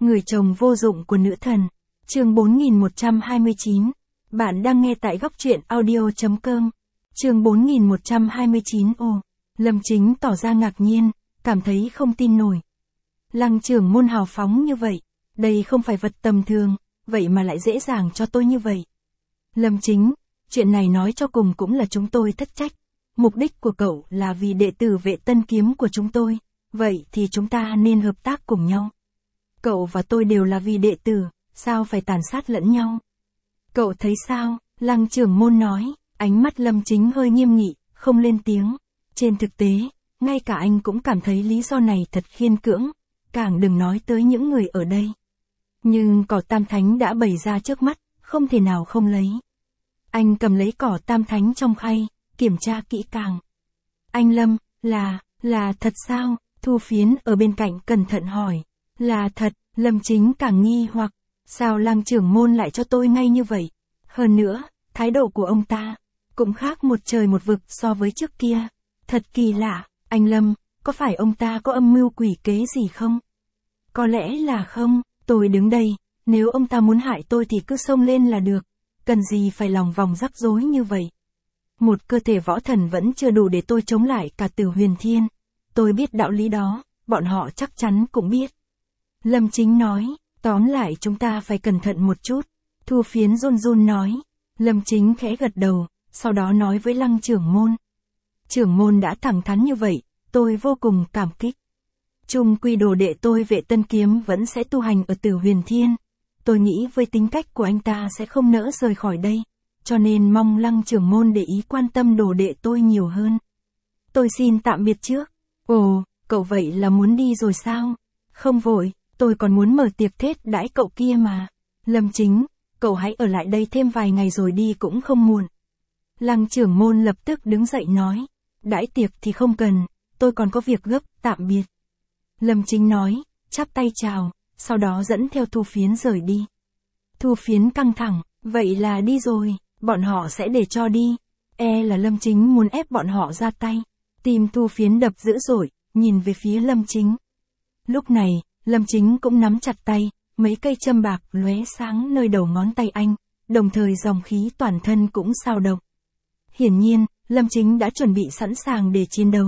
Người chồng vô dụng của nữ thần. Chương 4129. Bạn đang nghe tại góc truyện audio.com. Chương 4129. Ồ, Lâm Chính tỏ ra ngạc nhiên, cảm thấy không tin nổi. Lăng trưởng môn hào phóng như vậy, đây không phải vật tầm thường, vậy mà lại dễ dàng cho tôi như vậy. Lâm Chính, chuyện này nói cho cùng cũng là chúng tôi thất trách. Mục đích của cậu là vì đệ tử Vệ Tân Kiếm của chúng tôi, vậy thì chúng ta nên hợp tác cùng nhau. Cậu và tôi đều là vì đệ tử, sao phải tàn sát lẫn nhau? Cậu thấy sao? Lăng trưởng môn nói, ánh mắt Lâm Chính hơi nghiêm nghị, không lên tiếng. Trên thực tế, ngay cả anh cũng cảm thấy lý do này thật khiên cưỡng, càng đừng nói tới những người ở đây. Nhưng cỏ tam thánh đã bày ra trước mắt, không thể nào không lấy. Anh cầm lấy cỏ tam thánh trong khay, kiểm tra kỹ càng. Anh Lâm, là thật sao? Thu Phiến ở bên cạnh cẩn thận hỏi. Là thật, Lâm Chính càng nghi hoặc, sao Lăng trưởng môn lại cho tôi ngay như vậy? Hơn nữa, thái độ của ông ta cũng khác một trời một vực so với trước kia. Thật kỳ lạ, anh Lâm, có phải ông ta có âm mưu quỷ kế gì không? Có lẽ là không, tôi đứng đây, nếu ông ta muốn hại tôi thì cứ xông lên là được, cần gì phải lòng vòng rắc rối như vậy. Một cơ thể võ thần vẫn chưa đủ để tôi chống lại cả Tử Huyền Thiên. Tôi biết đạo lý đó, bọn họ chắc chắn cũng biết. Lâm Chính nói, tóm lại chúng ta phải cẩn thận một chút. Thu Phiến run run nói. Lâm Chính khẽ gật đầu, sau đó nói với Lăng trưởng môn. Trưởng môn đã thẳng thắn như vậy, tôi vô cùng cảm kích. Chung quy đồ đệ tôi Vệ Tân Kiếm vẫn sẽ tu hành ở Tử Huyền Thiên. Tôi nghĩ với tính cách của anh ta sẽ không nỡ rời khỏi đây, cho nên mong Lăng trưởng môn để ý quan tâm đồ đệ tôi nhiều hơn. Tôi xin tạm biệt trước. Ồ, cậu vậy là muốn đi rồi sao? Không vội, tôi còn muốn mở tiệc thết đãi cậu kia mà. Lâm Chính, cậu hãy ở lại đây thêm vài ngày rồi đi cũng không muộn. Lăng trưởng môn lập tức đứng dậy nói. Đãi tiệc thì không cần, tôi còn có việc gấp, tạm biệt. Lâm Chính nói, chắp tay chào, sau đó dẫn theo Thu Phiến rời đi. Thu Phiến căng thẳng, vậy là đi rồi, bọn họ sẽ để cho đi. Là Lâm Chính muốn ép bọn họ ra tay. Tim Thu Phiến đập dữ dội, nhìn về phía Lâm Chính. Lúc này, Lâm Chính cũng nắm chặt tay, mấy cây châm bạc lóe sáng nơi đầu ngón tay anh, đồng thời dòng khí toàn thân cũng xao động. Hiển nhiên, Lâm Chính đã chuẩn bị sẵn sàng để chiến đấu.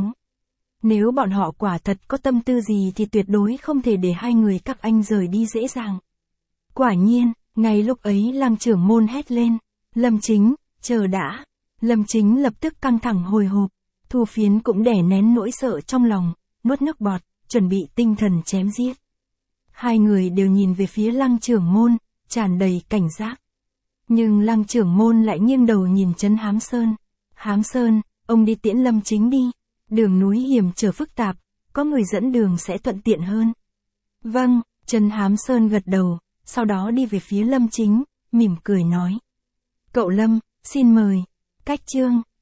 Nếu bọn họ quả thật có tâm tư gì thì tuyệt đối không thể để hai người các anh rời đi dễ dàng. Quả nhiên, ngay lúc ấy Lăng trưởng môn hét lên. Lâm Chính, chờ đã. Lâm Chính lập tức căng thẳng hồi hộp. Thu Phiến cũng đè nén nỗi sợ trong lòng, nuốt nước bọt, chuẩn bị tinh thần chém giết. Hai người đều nhìn về phía Lăng trưởng môn, tràn đầy cảnh giác. Nhưng Lăng trưởng môn lại nghiêng đầu nhìn Trấn Hám Sơn. Hám Sơn, ông đi tiễn Lâm Chính đi. Đường núi hiểm trở phức tạp, có người dẫn đường sẽ thuận tiện hơn. Vâng, Trấn Hám Sơn gật đầu, sau đó đi về phía Lâm Chính, mỉm cười nói. Cậu Lâm, xin mời. Cách chương